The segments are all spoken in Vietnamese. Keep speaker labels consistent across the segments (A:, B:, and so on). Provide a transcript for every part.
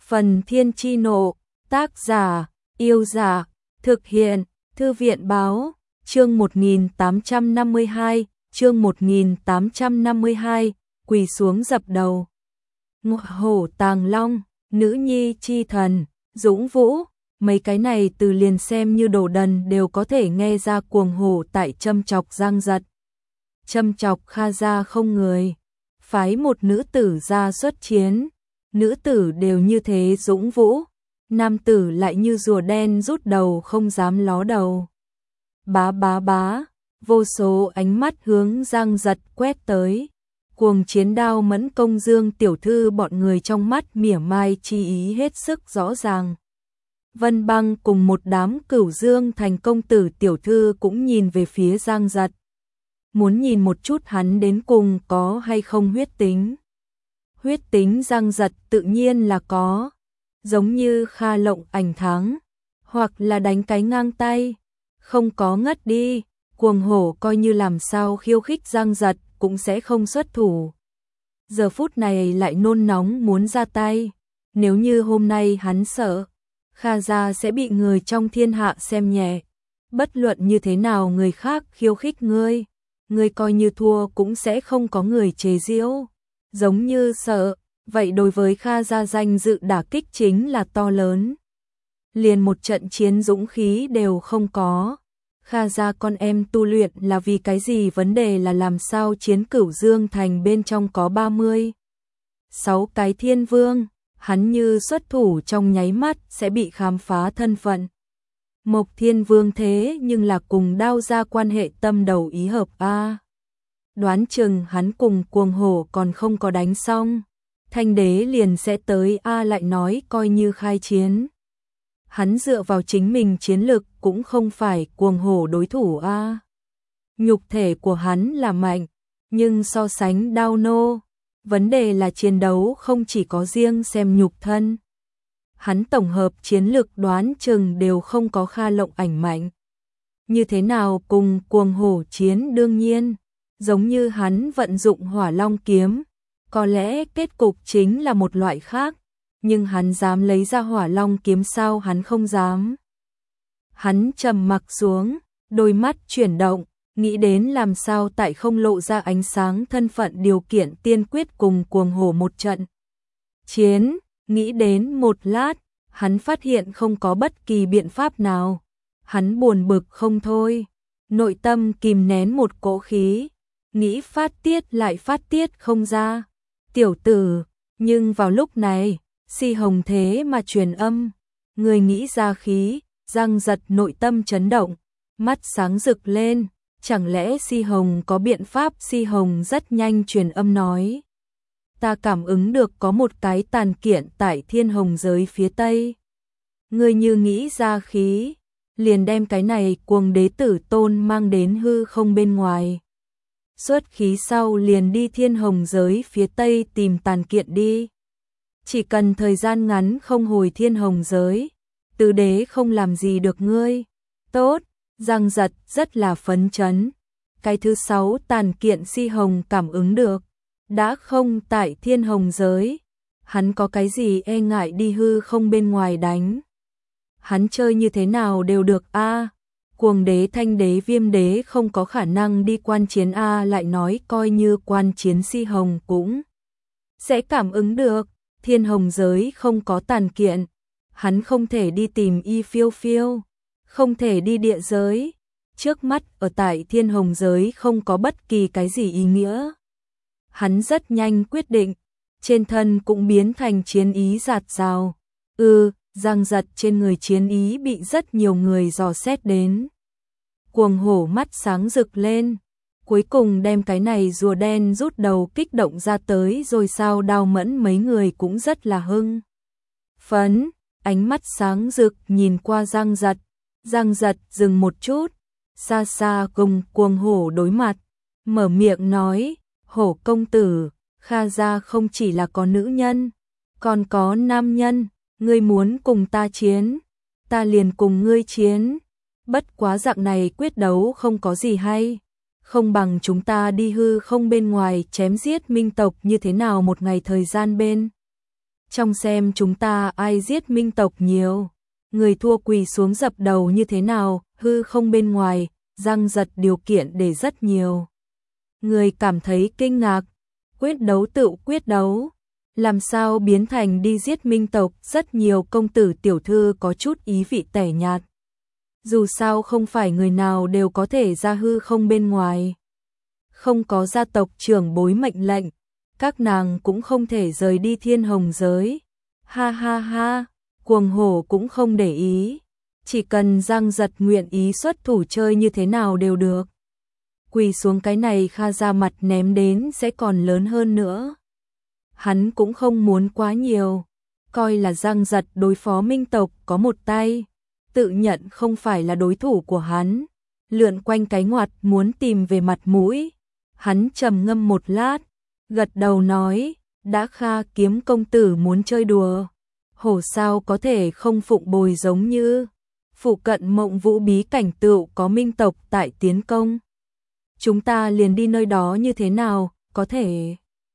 A: Phần Thiên Chi Nộ, tác giả, Yêu Giả, thực hiện, Thư viện Báo, chương 1852, quỳ xuống dập đầu. Hổ Tàng Long, Nữ Nhi Chi Thần, Dũng Vũ, mấy cái này từ liền xem như đồ đần đều có thể nghe ra cuồng hổ tại châm chọc Giang Giật. Châm chọc Kha gia không người, phái một nữ tử ra xuất chiến, nữ tử đều như thế dũng vũ, nam tử lại như rùa đen rút đầu không dám ló đầu. Bá bá bá, vô số ánh mắt hướng Giang Giật quét tới, cuồng chiến đao mẫn công Dương tiểu thư bọn người trong mắt mỉa mai chi ý hết sức rõ ràng. Vân Băng cùng một đám Cửu Dương thành công tử tiểu thư cũng nhìn về phía Giang Giật. Muốn nhìn một chút hắn đến cùng có hay không huyết tính. Huyết tính Giang Giật tự nhiên là có, giống như Kha Lộng Ảnh thắng, hoặc là đánh cái ngang tay, không có ngất đi, cuồng hổ coi như làm sao khiêu khích Giang Giật cũng sẽ không xuất thủ. Giờ phút này lại nôn nóng muốn ra tay, nếu như hôm nay hắn sợ Kha gia sẽ bị người trong thiên hạ xem nhẹ, bất luận như thế nào người khác khiêu khích ngươi coi như thua cũng sẽ không có người chế giễu. Giống như sợ, vậy đối với Kha gia danh dự đả kích chính là to lớn. Liền một trận chiến dũng khí đều không có. Kha gia con em tu luyện là vì cái gì, vấn đề là làm sao chiến Cửu Dương thành bên trong có 36 cái thiên vương, hắn như xuất thủ trong nháy mắt sẽ bị khám phá thân phận. Mộc Thiên Vương thế nhưng là cùng Đao gia quan hệ tâm đầu ý hợp a. Đoán chừng hắn cùng cuồng hổ còn không có đánh xong, Thanh đế liền sẽ tới a, lại nói coi như khai chiến. Hắn dựa vào chính mình chiến lực cũng không phải cuồng hổ đối thủ a. Nhục thể của hắn là mạnh, nhưng so sánh Đao nô, vấn đề là chiến đấu không chỉ có riêng xem nhục thân. Hắn tổng hợp chiến lực đoán chừng đều không có Kha Lộng Ảnh mạnh. Như thế nào cùng cuồng hổ chiến, đương nhiên, giống như hắn vận dụng Hỏa Long kiếm, có lẽ kết cục chính là một loại khác, nhưng hắn dám lấy ra Hỏa Long kiếm sao, hắn không dám. Hắn trầm mặc xuống, đôi mắt chuyển động, nghĩ đến làm sao tại không lộ ra ánh sáng thân phận điều kiện tiên quyết cùng cuồng hổ một trận chiến. Nghĩ đến một lát, hắn phát hiện không có bất kỳ biện pháp nào. Hắn buồn bực không thôi, nội tâm kìm nén một cỗ khí, nghĩ phát tiết lại phát tiết không ra. Tiểu tử, nhưng vào lúc này, Si Hồng thế mà truyền âm, người nghĩ ra khí. Giang Giật nội tâm chấn động, mắt sáng rực lên, chẳng lẽ Si Hồng có biện pháp? Si Hồng rất nhanh truyền âm nói. Ta cảm ứng được có một cái tàn kiện tại Thiên Hồng giới phía Tây. Ngươi như nghĩ ra khí, liền đem cái này cuồng đế tử tôn mang đến hư không bên ngoài. Xuất khí sau liền đi Thiên Hồng giới phía Tây tìm tàn kiện đi. Chỉ cần thời gian ngắn không hồi Thiên Hồng giới, tứ đế không làm gì được ngươi. Tốt, Giang Giật rất là phấn chấn. Cái thứ 6 tàn kiện Si Hồng cảm ứng được, đã không tại Thiên Hồng giới, hắn có cái gì e ngại đi hư không bên ngoài đánh. Hắn chơi như thế nào đều được a. Cuồng đế, Thanh đế, Viêm đế không có khả năng đi quan chiến a, lại nói coi như quan chiến Si Hồng cũng sẽ cảm ứng được. Thiên Hồng giới không có tàn kiện, hắn không thể đi tìm Y Phiêu Phiêu, không thể đi địa giới. Trước mắt ở tại Thiên Hồng giới không có bất kỳ cái gì ý nghĩa. Hắn rất nhanh quyết định, trên thân cũng biến thành chiến ý rạt rào. Giang Giật trên người chiến ý bị rất nhiều người dò xét đến. Cuồng hổ mắt sáng rực lên, cuối cùng đem cái này rùa đen rút đầu kích động ra tới rồi sao? Đao mẫn mấy người cũng rất là hưng phấn, ánh mắt sáng rực nhìn qua Giang Giật. Giang Giật dừng một chút, xa xa cùng cuồng hổ đối mặt, mở miệng nói. Hổ công tử, Kha gia không chỉ là có nữ nhân, còn có nam nhân, ngươi muốn cùng ta chiến, ta liền cùng ngươi chiến. Bất quá dạng này quyết đấu không có gì hay, không bằng chúng ta đi hư không bên ngoài chém giết minh tộc như thế nào? Một ngày thời gian bên trong xem chúng ta ai giết minh tộc nhiều. Người thua quỳ xuống dập đầu như thế nào, hư không bên ngoài, Giang Giật điều kiện để rất nhiều. Người cảm thấy kinh ngạc, quyết đấu tự quyết đấu, làm sao biến thành đi giết minh tộc, rất nhiều công tử tiểu thư có chút ý vị tẻ nhạt. Dù sao không phải người nào đều có thể ra hư không bên ngoài. Không có gia tộc trưởng bối mệnh lệnh, các nàng cũng không thể rời đi thiên hồng giới. Ha ha ha, Cuồng Hổ cũng không để ý. Chỉ cần Giang Giật nguyện ý xuất thủ chơi như thế nào đều được. Quỳ xuống cái này Kha ra mặt ném đến sẽ còn lớn hơn nữa. Hắn cũng không muốn quá nhiều, coi là Giang Giật đối phó minh tộc có một tay, tự nhận không phải là đối thủ của hắn, lượn quanh cái ngoặt muốn tìm về mặt mũi. Hắn trầm ngâm một lát, gật đầu nói, đã Kha Kiếm công tử muốn chơi đùa, hổ sao có thể không phụng bồi, giống như phụ cận Mộng Vũ bí cảnh tựu có minh tộc tại tiến công. Chúng ta liền đi nơi đó như thế nào, có thể.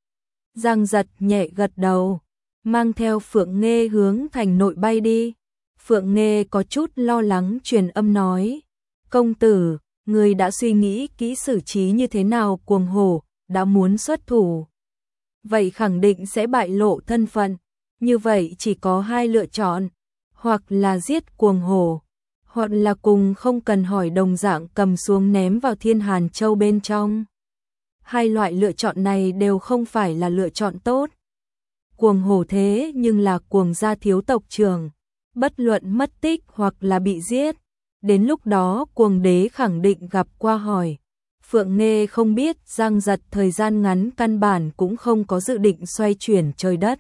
A: Giang Giật nhẹ gật đầu, mang theo Phượng Nghê hướng thành nội bay đi. Phượng Nghê có chút lo lắng truyền âm nói, công tử, người đã suy nghĩ kỹ xử trí như thế nào, Cuồng Hổ đã muốn xuất thủ. Vậy khẳng định sẽ bại lộ thân phận, như vậy chỉ có hai lựa chọn, hoặc là giết Cuồng Hổ, hoặc là cùng không cần hỏi đồng dạng cầm xuống ném vào Thiên Hàn Châu bên trong. Hai loại lựa chọn này đều không phải là lựa chọn tốt. Cuồng Hổ thế nhưng là Cuồng gia thiếu tộc trưởng, bất luận mất tích hoặc là bị giết, đến lúc đó Cuồng đế khẳng định gặp qua hỏi. Phượng Nghê không biết Giang Giật thời gian ngắn căn bản cũng không có dự định xoay chuyển trời đất.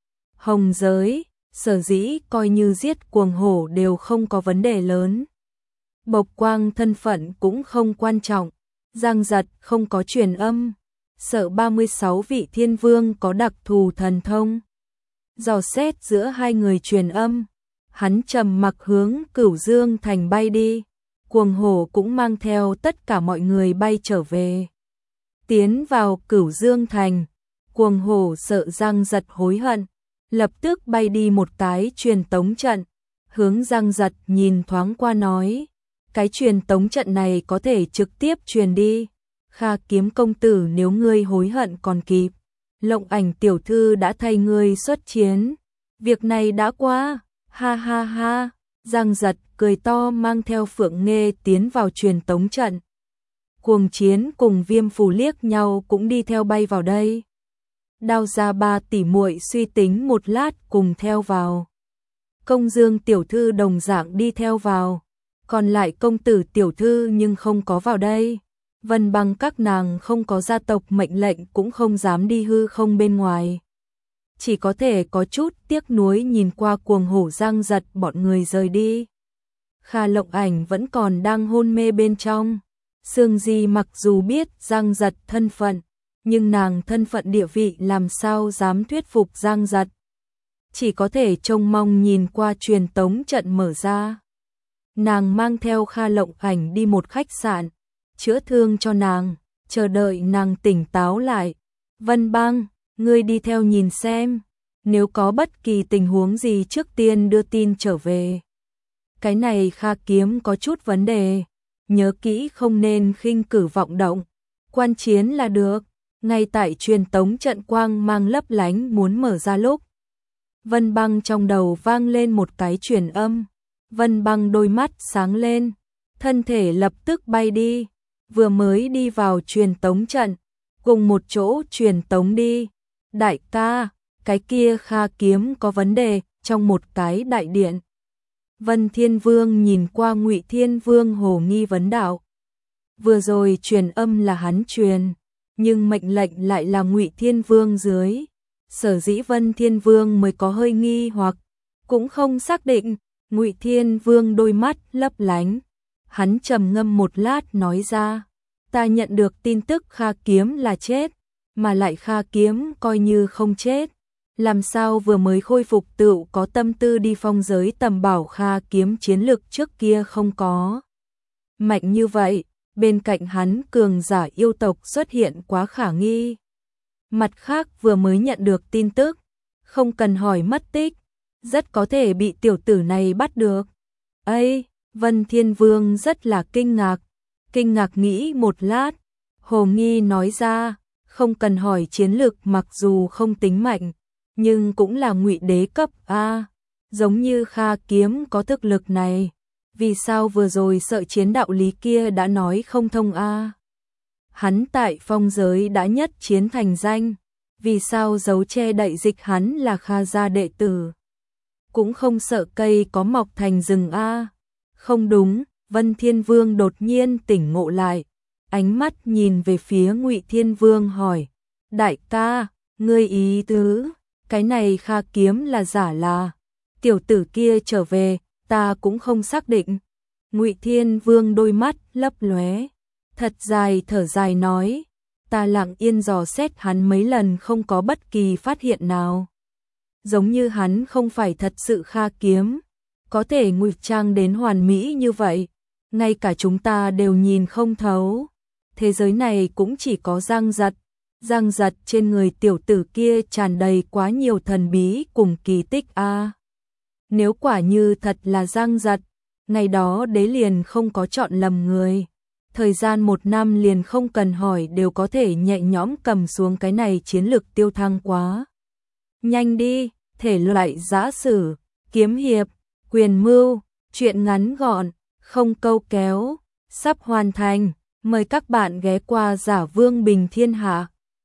A: Hồng giới, sở dĩ coi như giết Cuồng Hổ đều không có vấn đề lớn. Bộc quang thân phận cũng không quan trọng. Giang Giật không có truyền âm, sợ 36 vị thiên vương có đặc thù thần thông. Dò xét giữa hai người truyền âm, hắn trầm mặc hướng Cửu Dương thành bay đi. Cuồng Hổ cũng mang theo tất cả mọi người bay trở về. Tiến vào Cửu Dương thành, Cuồng Hổ sợ Giang Giật hối hận, lập tức bay đi một cái truyền tống trận, hướng Giang Giật nhìn thoáng qua nói, cái truyền tống trận này có thể trực tiếp truyền đi. Kha Kiếm công tử, nếu ngươi hối hận còn kịp, Lộng Ảnh tiểu thư đã thay ngươi xuất chiến, việc này đã qua. Ha ha ha, Giang Giật cười to mang theo Phượng Nghê tiến vào truyền tống trận. Cuồng Chiến cùng Viêm Phù liếc nhau cũng đi theo bay vào đây. Đao Gia ba tỷ muội suy tính một lát cùng theo vào. Công Dương tiểu thư đồng dạng đi theo vào, còn lại công tử tiểu thư nhưng không có vào đây. Vân Băng các nàng không có gia tộc mệnh lệnh cũng không dám đi hư không bên ngoài. Chỉ có thể có chút tiếc nuối nhìn qua Cuồng Hổ Giang Giật bọn người rời đi. Kha Lộng Ảnh vẫn còn đang hôn mê bên trong. Sương Di mặc dù biết Giang Giật thân phận, nhưng nàng thân phận địa vị làm sao dám thuyết phục Giang Giật. Chỉ có thể trông mong nhìn qua truyền tống trận mở ra. Nàng mang theo Kha Lộng Ảnh đi một khách sạn, chữa thương cho nàng, chờ đợi nàng tỉnh táo lại. Vân Băng, ngươi đi theo nhìn xem, nếu có bất kỳ tình huống gì trước tiên đưa tin trở về. Cái này Kha Kiếm có chút vấn đề, nhớ kỹ không nên khinh cử vọng động, quan chiến là được. Ngay tại truyền tống trận quang mang lấp lánh muốn mở ra lúc, Vân Băng trong đầu vang lên một cái truyền âm. Vân Băng đôi mắt sáng lên, thân thể lập tức bay đi, vừa mới đi vào truyền tống trận, cùng một chỗ truyền tống đi. Đại ca, cái kia Kha Kiếm có vấn đề, trong một cái đại điện. Vân Thiên Vương nhìn qua Ngụy Thiên Vương hồ nghi vấn đạo. Vừa rồi truyền âm là hắn truyền, nhưng mệnh lệnh lại là Ngụy Thiên Vương dưới. Sở dĩ Vân Thiên Vương mới có hơi nghi hoặc, cũng không xác định. Ngụy Thiên Vương đôi mắt lấp lánh, hắn trầm ngâm một lát nói ra, ta nhận được tin tức Kha Kiếm là chết, mà lại Kha Kiếm coi như không chết, làm sao vừa mới khôi phục tựu có tâm tư đi phong giới tầm bảo. Kha Kiếm chiến lực trước kia không có mạnh như vậy, bên cạnh hắn cường giả yêu tộc xuất hiện quá khả nghi. Mặt khác vừa mới nhận được tin tức, không cần hỏi mất tích, rất có thể bị tiểu tử này bắt được. Ây, Vân Thiên Vương rất là kinh ngạc nghĩ một lát, hồ nghi nói ra, không cần hỏi chiến lực mặc dù không tính mạnh, nhưng cũng là ngụy đế cấp A, giống như Kha Kiếm có thực lực này, vì sao vừa rồi sợ chiến đạo lý kia đã nói không thông A. Hắn tại phong giới đã nhất chiến thành danh, vì sao giấu che đậy dịch hắn là Kha gia đệ tử. Cũng không sợ cây có mọc thành rừng A. Không đúng, Vân Thiên Vương đột nhiên tỉnh ngộ lại, ánh mắt nhìn về phía Ngụy Thiên Vương hỏi, đại ca, ngươi ý tứ, cái này Kha Kiếm là giả là, tiểu tử kia trở về, ta cũng không xác định. Ngụy Thiên Vương đôi mắt lấp lóe, thật dài thở dài nói, ta lặng yên dò xét hắn mấy lần không có bất kỳ phát hiện nào. Giống như hắn không phải thật sự Kha Kiếm, có thể ngụy trang đến hoàn mỹ như vậy, ngay cả chúng ta đều nhìn không thấu. Thế giới này cũng chỉ có Giang Giật trên người tiểu tử kia tràn đầy quá nhiều thần bí cùng kỳ tích a. Nếu quả như thật là Giang Giật, ngày đó đế liền không có chọn lầm người. Thời gian 1 năm liền không cần hỏi đều có thể nhẹ nhõm cầm xuống cái này chiến lược tiêu thăng quá. Nhanh đi, thể loại giã sử, kiếm hiệp, quyền mưu, truyện ngắn gọn, không câu kéo, sắp hoàn thành. Mời các bạn ghé qua Giả Vương Bình Thiên Hạ.